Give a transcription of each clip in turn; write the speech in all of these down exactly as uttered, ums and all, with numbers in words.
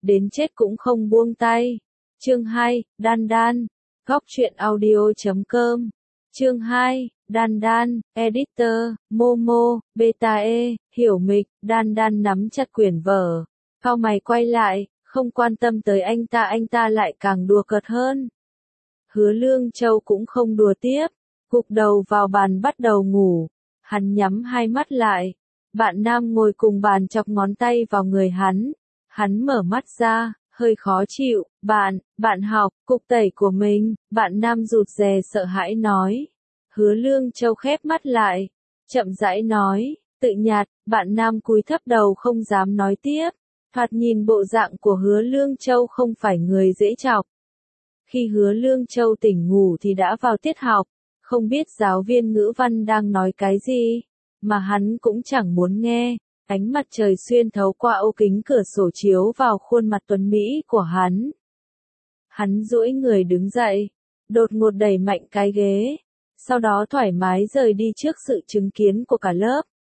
đến chết cũng không buông tay. Chương hai, Đan Đan, góc truyện audio chấm com. Chương hai, Đan Đan, editor, Momo, Beta E, hiểu mịch, Đan Đan nắm chặt quyển vở, cau mày quay lại, không quan tâm tới anh ta, anh ta lại càng đùa cợt hơn. Hứa Lương Châu cũng không đùa tiếp, gục đầu vào bàn bắt đầu ngủ, hắn nhắm hai mắt lại, bạn nam ngồi cùng bàn chọc ngón tay vào người hắn, hắn mở mắt ra, hơi khó chịu, bạn, bạn học, cục tẩy của mình, bạn nam rụt rè sợ hãi nói. Hứa Lương Châu khép mắt lại, chậm rãi nói, tự nhạt, bạn nam cúi thấp đầu không dám nói tiếp, thoạt nhìn bộ dạng của Hứa Lương Châu không phải người dễ chọc. Khi Hứa Lương Châu tỉnh ngủ thì đã vào tiết học, không biết giáo viên ngữ văn đang nói cái gì, mà hắn cũng chẳng muốn nghe. Ánh mặt trời xuyên thấu qua ô kính cửa sổ chiếu vào khuôn mặt tuấn mỹ của hắn. Hắn duỗi người đứng dậy, đột ngột đẩy mạnh cái ghế, sau đó thoải mái rời đi trước sự chứng kiến của cả lớp.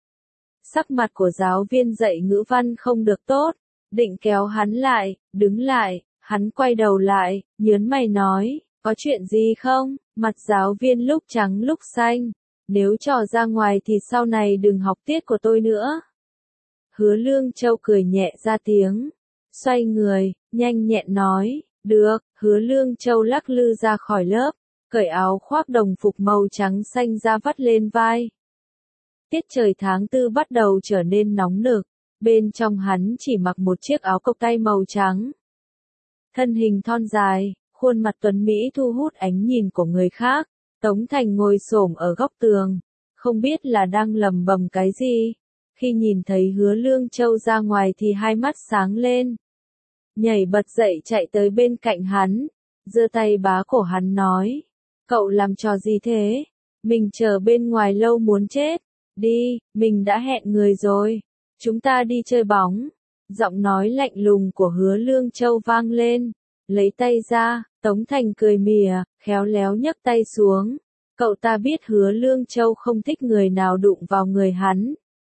Sắc mặt của giáo viên dạy ngữ văn không được tốt, định kéo hắn lại, đứng lại, hắn quay đầu lại, nhớn mày nói, có chuyện gì không? Mặt giáo viên lúc trắng lúc xanh, nếu trò ra ngoài thì sau này đừng học tiết của tôi nữa. Hứa Lương Châu cười nhẹ ra tiếng, xoay người, nhanh nhẹn nói, được. Hứa Lương Châu lắc lư ra khỏi lớp, cởi áo khoác đồng phục màu trắng xanh ra vắt lên vai. Tiết trời tháng tư bắt đầu trở nên nóng nực, bên trong hắn chỉ mặc một chiếc áo cộc tay màu trắng. Thân hình thon dài, khuôn mặt tuấn mỹ thu hút ánh nhìn của người khác. Tống Thành ngồi xổm ở góc tường, không biết là đang lầm bầm cái gì. Khi nhìn thấy Hứa Lương Châu ra ngoài thì hai mắt sáng lên. Nhảy bật dậy chạy tới bên cạnh hắn, giơ tay bá cổ hắn nói, cậu làm trò gì thế? Mình chờ bên ngoài lâu muốn chết. Đi, mình đã hẹn người rồi. Chúng ta đi chơi bóng. Giọng nói lạnh lùng của Hứa Lương Châu vang lên. Lấy tay ra, Tống Thành cười mỉa, khéo léo nhấc tay xuống. Cậu ta biết Hứa Lương Châu không thích người nào đụng vào người hắn.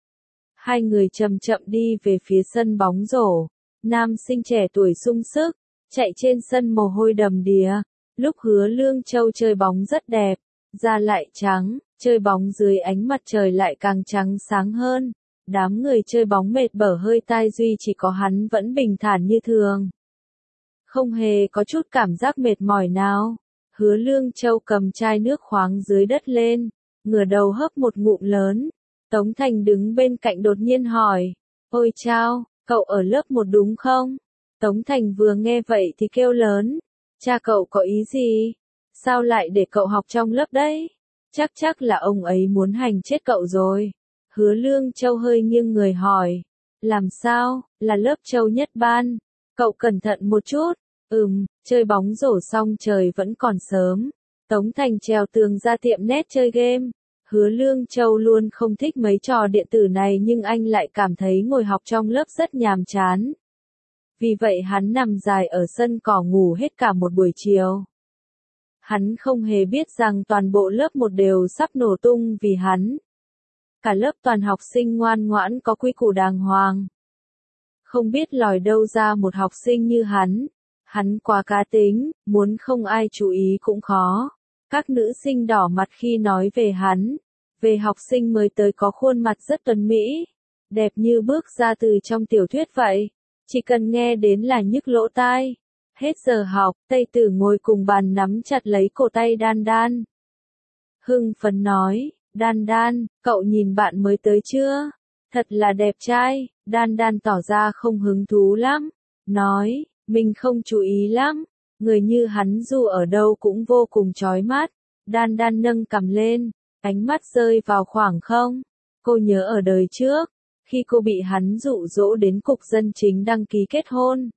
Hai người chậm chậm đi về phía sân bóng rổ. Nam sinh trẻ tuổi sung sức, chạy trên sân mồ hôi đầm đìa. Lúc Hứa Lương Châu chơi bóng rất đẹp, da lại trắng, chơi bóng dưới ánh mặt trời lại càng trắng sáng hơn. Đám người chơi bóng mệt bở hơi tai duy chỉ có hắn vẫn bình thản như thường. Không hề có chút cảm giác mệt mỏi nào. Hứa Lương Châu cầm chai nước khoáng dưới đất lên, ngửa đầu hớp một ngụm lớn. Tống Thành đứng bên cạnh đột nhiên hỏi, ôi chao, cậu ở lớp một đúng không? Tống Thành vừa nghe vậy thì kêu lớn, cha cậu có ý gì? Sao lại để cậu học trong lớp đấy? Chắc chắc là ông ấy muốn hành chết cậu rồi. Hứa Lương Châu hơi nghiêng người hỏi, làm sao, là lớp Châu nhất ban? Cậu cẩn thận một chút. Ừm, chơi bóng rổ xong trời vẫn còn sớm. Tống Thành trèo tường ra tiệm net chơi game. Hứa Lương Châu luôn không thích mấy trò điện tử này nhưng anh lại cảm thấy ngồi học trong lớp rất nhàm chán. Vì vậy hắn nằm dài ở sân cỏ ngủ hết cả một buổi chiều. Hắn không hề biết rằng toàn bộ lớp một đều sắp nổ tung vì hắn. Cả lớp toàn học sinh ngoan ngoãn có quy củ đàng hoàng. Không biết lòi đâu ra một học sinh như hắn. Hắn quá cá tính, muốn không ai chú ý cũng khó. Các nữ sinh đỏ mặt khi nói về hắn. Về học sinh mới tới có khuôn mặt rất tuấn mỹ, đẹp như bước ra từ trong tiểu thuyết vậy. Chỉ cần nghe đến là nhức lỗ tai. Hết giờ học, Tây Tử ngồi cùng bàn nắm chặt lấy cổ tay Đan Đan. Hưng phấn nói, Đan Đan, cậu nhìn bạn mới tới chưa? Thật là đẹp trai. Đan Đan tỏ ra không hứng thú lắm. Nói, mình không chú ý lắm. Người như hắn dù ở đâu cũng vô cùng chói mắt. Đan Đan nâng cằm lên, ánh mắt rơi vào khoảng không. Cô nhớ ở đời trước, khi cô bị hắn dụ dỗ đến cục dân chính đăng ký kết hôn.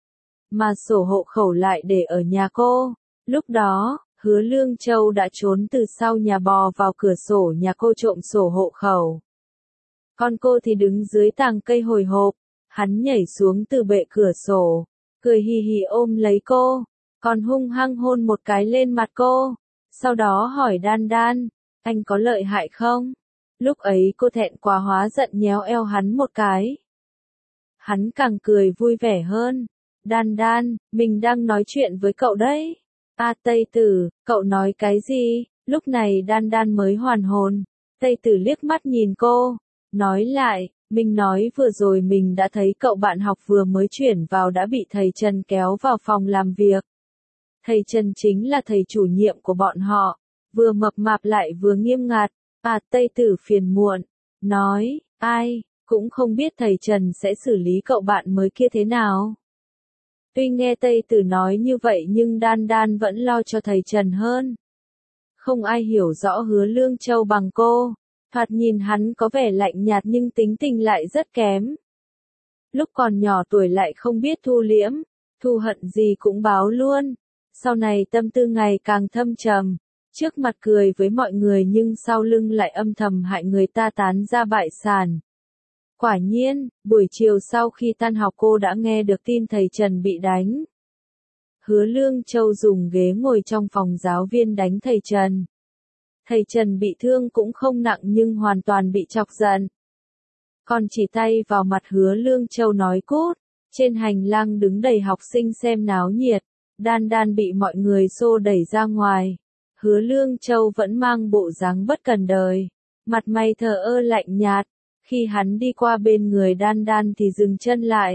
Mà sổ hộ khẩu lại để ở nhà cô. Lúc đó, Hứa Lương Châu đã trốn từ sau nhà bò vào cửa sổ nhà cô trộm sổ hộ khẩu. Còn cô thì đứng dưới tàng cây hồi hộp. Hắn nhảy xuống từ bệ cửa sổ, cười hì hì ôm lấy cô, còn hung hăng hôn một cái lên mặt cô. Sau đó hỏi Đan Đan, anh có lợi hại không? Lúc ấy cô thẹn quá hóa giận nhéo eo hắn một cái. Hắn càng cười vui vẻ hơn. Đan Đan, mình đang nói chuyện với cậu đấy. A Tây Tử, cậu nói cái gì? Lúc này Đan Đan mới hoàn hồn. Tây Tử liếc mắt nhìn cô, nói lại, mình nói vừa rồi mình đã thấy cậu bạn học vừa mới chuyển vào đã bị thầy Trần kéo vào phòng làm việc. Thầy Trần chính là thầy chủ nhiệm của bọn họ, vừa mập mạp lại vừa nghiêm ngặt. À Tây Tử phiền muộn, nói, ai, cũng không biết thầy Trần sẽ xử lý cậu bạn mới kia thế nào. Tuy nghe Tây Tử nói như vậy nhưng Đan Đan vẫn lo cho thầy Trần hơn. Không ai hiểu rõ Hứa Lương Châu bằng cô, thoạt nhìn hắn có vẻ lạnh nhạt nhưng tính tình lại rất kém. Lúc còn nhỏ tuổi lại không biết thu liễm, thù hận gì cũng báo luôn. Sau này tâm tư ngày càng thâm trầm, trước mặt cười với mọi người nhưng sau lưng lại âm thầm hại người ta tán ra bại sản. Quả nhiên, buổi chiều sau khi tan học cô đã nghe được tin thầy Trần bị đánh. Hứa Lương Châu dùng ghế ngồi trong phòng giáo viên đánh thầy Trần. Thầy Trần bị thương cũng không nặng nhưng hoàn toàn bị chọc giận. Còn chỉ tay vào mặt Hứa Lương Châu nói cút. Trên hành lang đứng đầy học sinh xem náo nhiệt. Đan Đan bị mọi người xô đẩy ra ngoài. Hứa Lương Châu vẫn mang bộ dáng bất cần đời. Mặt mày thờ ơ lạnh nhạt. Khi hắn đi qua bên người Đan Đan thì dừng chân lại.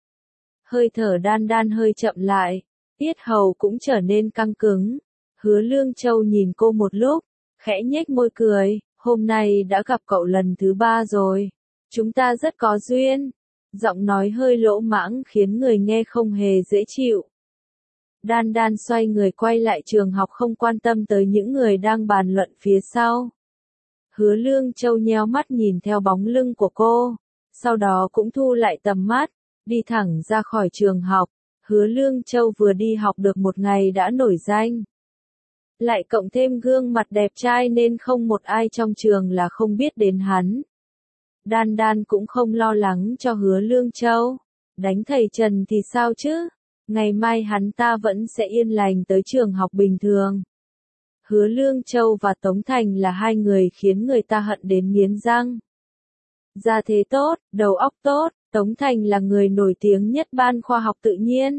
Hơi thở Đan Đan hơi chậm lại. Tiết hầu cũng trở nên căng cứng. Hứa Lương Châu nhìn cô một lúc, khẽ nhếch môi cười, hôm nay đã gặp cậu lần thứ ba rồi. Chúng ta rất có duyên. Giọng nói hơi lỗ mãng khiến người nghe không hề dễ chịu. Đan Đan xoay người quay lại trường học không quan tâm tới những người đang bàn luận phía sau. Hứa Lương Châu nheo mắt nhìn theo bóng lưng của cô, sau đó cũng thu lại tầm mắt, đi thẳng ra khỏi trường học. Hứa Lương Châu vừa đi học được một ngày đã nổi danh. Lại cộng thêm gương mặt đẹp trai nên không một ai trong trường là không biết đến hắn. Đan Đan cũng không lo lắng cho Hứa Lương Châu. Đánh thầy Trần thì sao chứ? Ngày mai hắn ta vẫn sẽ yên lành tới trường học bình thường. Hứa Lương Châu và Tống Thành là hai người khiến người ta hận đến nghiến răng. Gia thế tốt, đầu óc tốt, Tống Thành là người nổi tiếng nhất ban khoa học tự nhiên.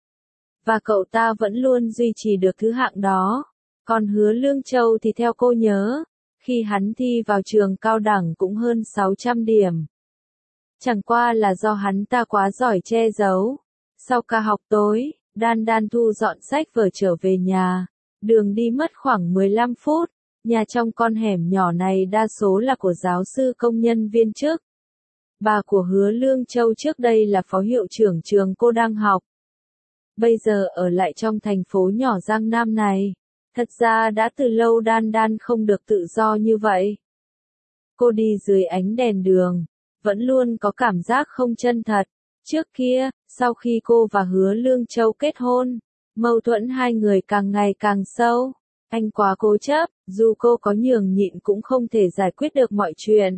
Và cậu ta vẫn luôn duy trì được thứ hạng đó. Còn Hứa Lương Châu thì theo cô nhớ, khi hắn thi vào trường cao đẳng cũng hơn sáu trăm điểm. Chẳng qua là do hắn ta quá giỏi che giấu. Sau ca học tối, Đan Đan thu dọn sách vở trở về nhà. Đường đi mất khoảng mười lăm phút. Nhà trong con hẻm nhỏ này đa số là của giáo sư công nhân viên chức. Bà của Hứa Lương Châu trước đây là phó hiệu trưởng trường cô đang học. Bây giờ ở lại trong thành phố nhỏ Giang Nam này. Thật ra đã từ lâu Đan Đan không được tự do như vậy. Cô đi dưới ánh đèn đường, vẫn luôn có cảm giác không chân thật. Trước kia, sau khi cô và Hứa Lương Châu kết hôn, mâu thuẫn hai người càng ngày càng sâu. Anh quá cố chấp, dù cô có nhường nhịn cũng không thể giải quyết được mọi chuyện.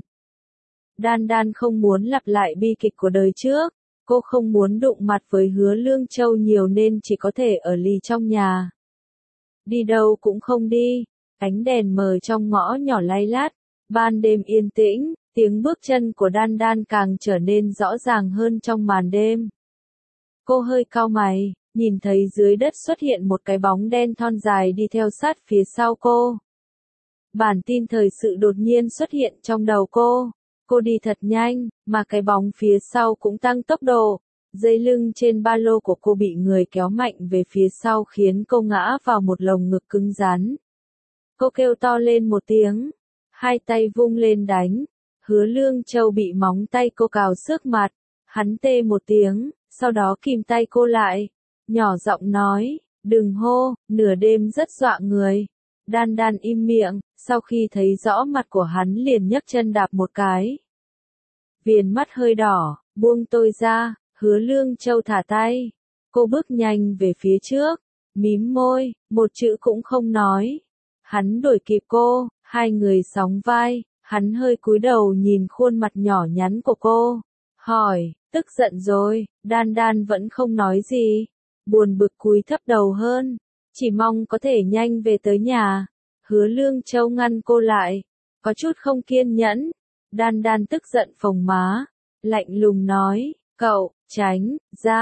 Đan Đan không muốn lặp lại bi kịch của đời trước. Cô không muốn đụng mặt với Hứa Lương Châu nhiều nên chỉ có thể ở lì trong nhà. Đi đâu cũng không đi. Ánh đèn mờ trong ngõ nhỏ lay lát. Ban đêm yên tĩnh, tiếng bước chân của Đan Đan càng trở nên rõ ràng hơn trong màn đêm. Cô hơi cau mày, nhìn thấy dưới đất xuất hiện một cái bóng đen thon dài đi theo sát phía sau cô. Bản tin thời sự đột nhiên xuất hiện trong đầu cô. Cô đi thật nhanh, mà cái bóng phía sau cũng tăng tốc độ. Dây lưng trên ba lô của cô bị người kéo mạnh về phía sau khiến cô ngã vào một lồng ngực cứng rắn. Cô kêu to lên một tiếng, hai tay vung lên đánh. Hứa Lương Châu bị móng tay cô cào xước mặt. Hắn tê một tiếng, sau đó kìm tay cô lại. Nhỏ giọng nói, đừng hô, nửa đêm rất dọa người. Đan Đan im miệng, sau khi thấy rõ mặt của hắn liền nhấc chân đạp một cái. Viền mắt hơi đỏ, buông tôi ra. Hứa Lương Châu thả tay. Cô bước nhanh về phía trước, mím môi, một chữ cũng không nói. Hắn đuổi kịp cô, hai người sóng vai, hắn hơi cúi đầu nhìn khuôn mặt nhỏ nhắn của cô. Hỏi, tức giận rồi, Đan Đan vẫn không nói gì. Buồn bực cúi thấp đầu hơn, chỉ mong có thể nhanh về tới nhà. Hứa Lương Châu ngăn cô lại, có chút không kiên nhẫn. Đan Đan tức giận phồng má, lạnh lùng nói, cậu, tránh, ra.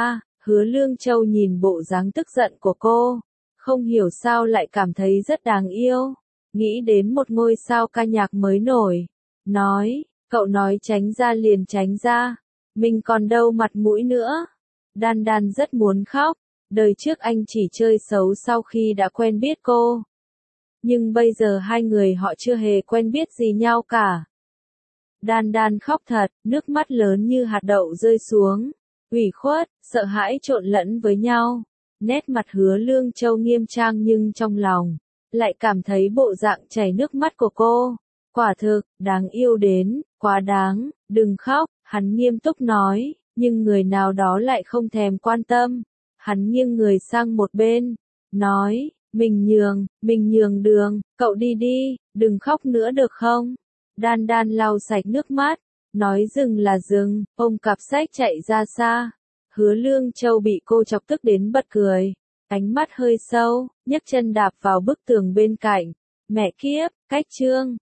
Hứa Lương Châu nhìn bộ dáng tức giận của cô, không hiểu sao lại cảm thấy rất đáng yêu, nghĩ đến một ngôi sao ca nhạc mới nổi, nói, cậu nói tránh ra liền tránh ra, mình còn đâu mặt mũi nữa. Đan Đan rất muốn khóc, đời trước anh chỉ chơi xấu sau khi đã quen biết cô. Nhưng bây giờ hai người họ chưa hề quen biết gì nhau cả. Đan Đan khóc thật, nước mắt lớn như hạt đậu rơi xuống, ủy khuất, sợ hãi trộn lẫn với nhau. Nét mặt Hứa Lương Châu nghiêm trang nhưng trong lòng lại cảm thấy bộ dạng chảy nước mắt của cô, quả thực, đáng yêu đến, quá đáng, đừng khóc, hắn nghiêm túc nói, nhưng người nào đó lại không thèm quan tâm. Hắn nghiêng người sang một bên, nói, mình nhường, mình nhường đường, cậu đi đi, đừng khóc nữa được không? Đan Đan lau sạch nước mắt, nói dừng là dừng, ôm cặp sách chạy ra xa. Hứa Lương Châu bị cô chọc tức đến bật cười, ánh mắt hơi sâu, nhấc chân đạp vào bức tường bên cạnh. Mẹ kiếp, cách chương.